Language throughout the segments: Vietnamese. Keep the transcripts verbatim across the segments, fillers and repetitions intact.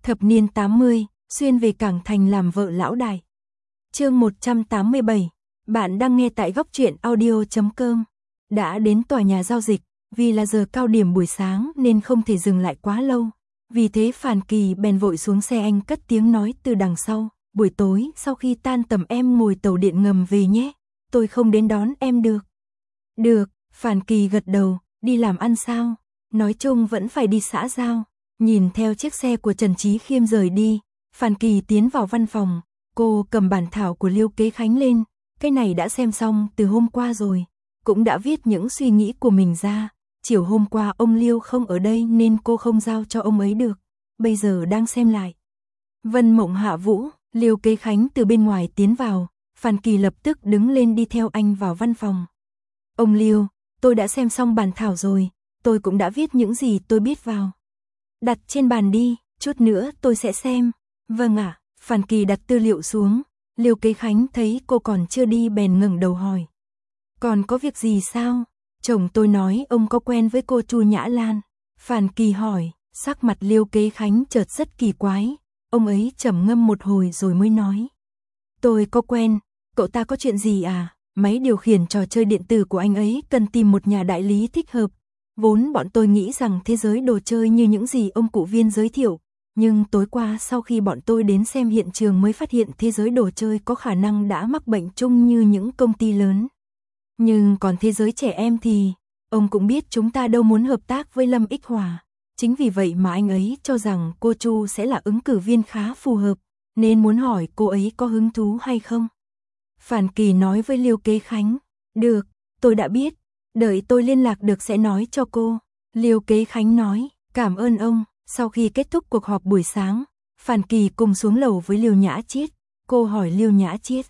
Thập niên tám mươi, xuyên về Cảng Thành làm vợ lão đại. Chương một trăm tám mươi bảy. Bạn đang nghe tại góc truyện audio chấm com. Đã đến tòa nhà giao dịch, vì là giờ cao điểm buổi sáng nên không thể dừng lại quá lâu. Vì thế Phàn Kỳ bèn vội xuống xe, anh cất tiếng nói từ đằng sau, buổi tối sau khi tan tầm em ngồi tàu điện ngầm về nhé, tôi không đến đón em được. Được, Phàn Kỳ gật đầu, đi làm ăn sao? Nói chung vẫn phải đi xã giao. Nhìn theo chiếc xe của Trần Chí Khiêm rời đi, Phàn Kỳ tiến vào văn phòng, cô cầm bản thảo của Liêu Kế Khánh lên, cái này đã xem xong từ hôm qua rồi, cũng đã viết những suy nghĩ của mình ra, chiều hôm qua ông Liêu không ở đây nên cô không giao cho ông ấy được, bây giờ đang xem lại. Vân Mộng Hạ Vũ, Liêu Kế Khánh từ bên ngoài tiến vào, Phàn Kỳ lập tức đứng lên đi theo anh vào văn phòng. Ông Liêu, tôi đã xem xong bản thảo rồi, tôi cũng đã viết những gì tôi biết vào. Đặt trên bàn đi, chút nữa tôi sẽ xem. Vâng ạ, Phàn Kỳ đặt tư liệu xuống, Liêu Kế Khánh thấy cô còn chưa đi bèn ngẩng đầu hỏi. Còn có việc gì sao? Chồng tôi nói ông có quen với cô Chu Nhã Lan. Phàn Kỳ hỏi, sắc mặt Liêu Kế Khánh chợt rất kỳ quái, ông ấy trầm ngâm một hồi rồi mới nói. Tôi có quen, cậu ta có chuyện gì à? Máy điều khiển trò chơi điện tử của anh ấy cần tìm một nhà đại lý thích hợp. Vốn bọn tôi nghĩ rằng thế giới đồ chơi như những gì ông cụ Viên giới thiệu, nhưng tối qua sau khi bọn tôi đến xem hiện trường mới phát hiện thế giới đồ chơi có khả năng đã mắc bệnh chung như những công ty lớn. Nhưng còn thế giới trẻ em thì, ông cũng biết chúng ta đâu muốn hợp tác với Lâm Ích Hòa. Chính vì vậy mà anh ấy cho rằng cô Chu sẽ là ứng cử viên khá phù hợp, nên muốn hỏi cô ấy có hứng thú hay không. Phàn Kỳ nói với Liêu Kế Khánh, được, tôi đã biết, đợi tôi liên lạc được sẽ nói cho cô. Liêu Kế Khánh nói, cảm ơn ông. Sau khi kết thúc cuộc họp buổi sáng, Phàn Kỳ cùng xuống lầu với Liêu Nhã Chiết. Cô hỏi Liêu Nhã Chiết,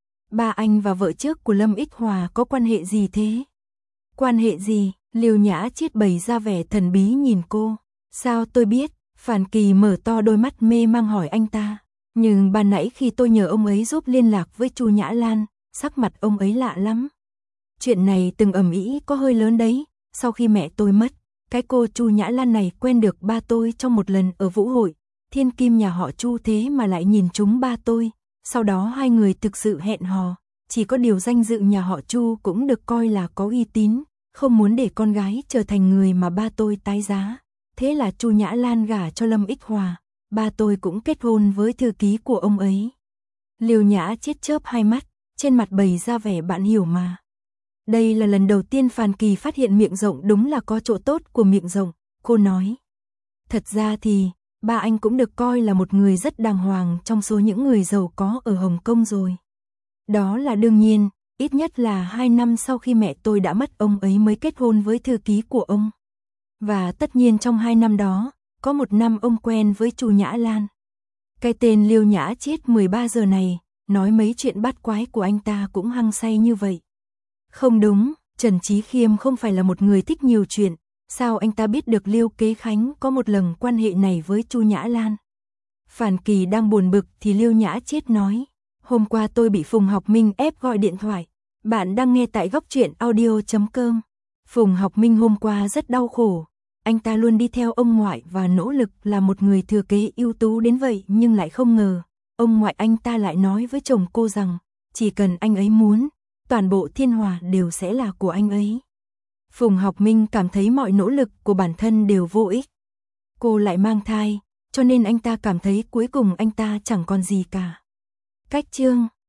ba anh và vợ trước của Lâm Ích Hòa có quan hệ gì thế? Quan hệ gì? Liêu Nhã Chiết bày ra vẻ thần bí nhìn cô. Sao tôi biết? Phàn Kỳ mở to đôi mắt mê mang hỏi anh ta. Nhưng ban nãy khi tôi nhờ ông ấy giúp liên lạc với Chu Nhã Lan, sắc mặt ông ấy lạ lắm. Chuyện này từng ầm ĩ có hơi lớn đấy, sau khi mẹ tôi mất, cái cô Chu Nhã Lan này quen được ba tôi trong một lần ở vũ hội, thiên kim nhà họ Chu thế mà lại nhìn trúng ba tôi, sau đó hai người thực sự hẹn hò, chỉ có điều danh dự nhà họ Chu cũng được coi là có uy tín, không muốn để con gái trở thành người mà ba tôi tái giá, thế là Chu Nhã Lan gả cho Lâm Ích Hòa, ba tôi cũng kết hôn với thư ký của ông ấy. Liêu Nhã Chiết chớp hai mắt, trên mặt bày ra vẻ bạn hiểu mà. Đây là lần đầu tiên Phàn Kỳ phát hiện miệng rộng đúng là có chỗ tốt của miệng rộng, cô nói. Thật ra thì, ba anh cũng được coi là một người rất đàng hoàng trong số những người giàu có ở Hồng Kông rồi. Đó là đương nhiên, ít nhất là hai năm sau khi mẹ tôi đã mất ông ấy mới kết hôn với thư ký của ông. Và tất nhiên trong hai năm đó, có một năm ông quen với Chu Nhã Lan. Cái tên Liêu Nhã Chiết mười ba giờ này, nói mấy chuyện bát quái của anh ta cũng hăng say như vậy. Không đúng, Trần Chí Khiêm không phải là một người thích nhiều chuyện, sao anh ta biết được Liêu Kế Khánh có một lần quan hệ này với Chu Nhã Lan? Phàn Kỳ đang buồn bực thì Liêu Nhã Chiết nói, hôm qua tôi bị Phùng Học Minh ép gọi điện thoại, bạn đang nghe tại góc truyện audio chấm com. Phùng Học Minh hôm qua rất đau khổ, anh ta luôn đi theo ông ngoại và nỗ lực là một người thừa kế ưu tú đến vậy nhưng lại không ngờ, ông ngoại anh ta lại nói với chồng cô rằng, chỉ cần anh ấy muốn, toàn bộ Thiên Hòa đều sẽ là của anh ấy. Phùng Học Minh cảm thấy mọi nỗ lực của bản thân đều vô ích. Cô lại mang thai, cho nên anh ta cảm thấy cuối cùng anh ta chẳng còn gì cả. Cách chương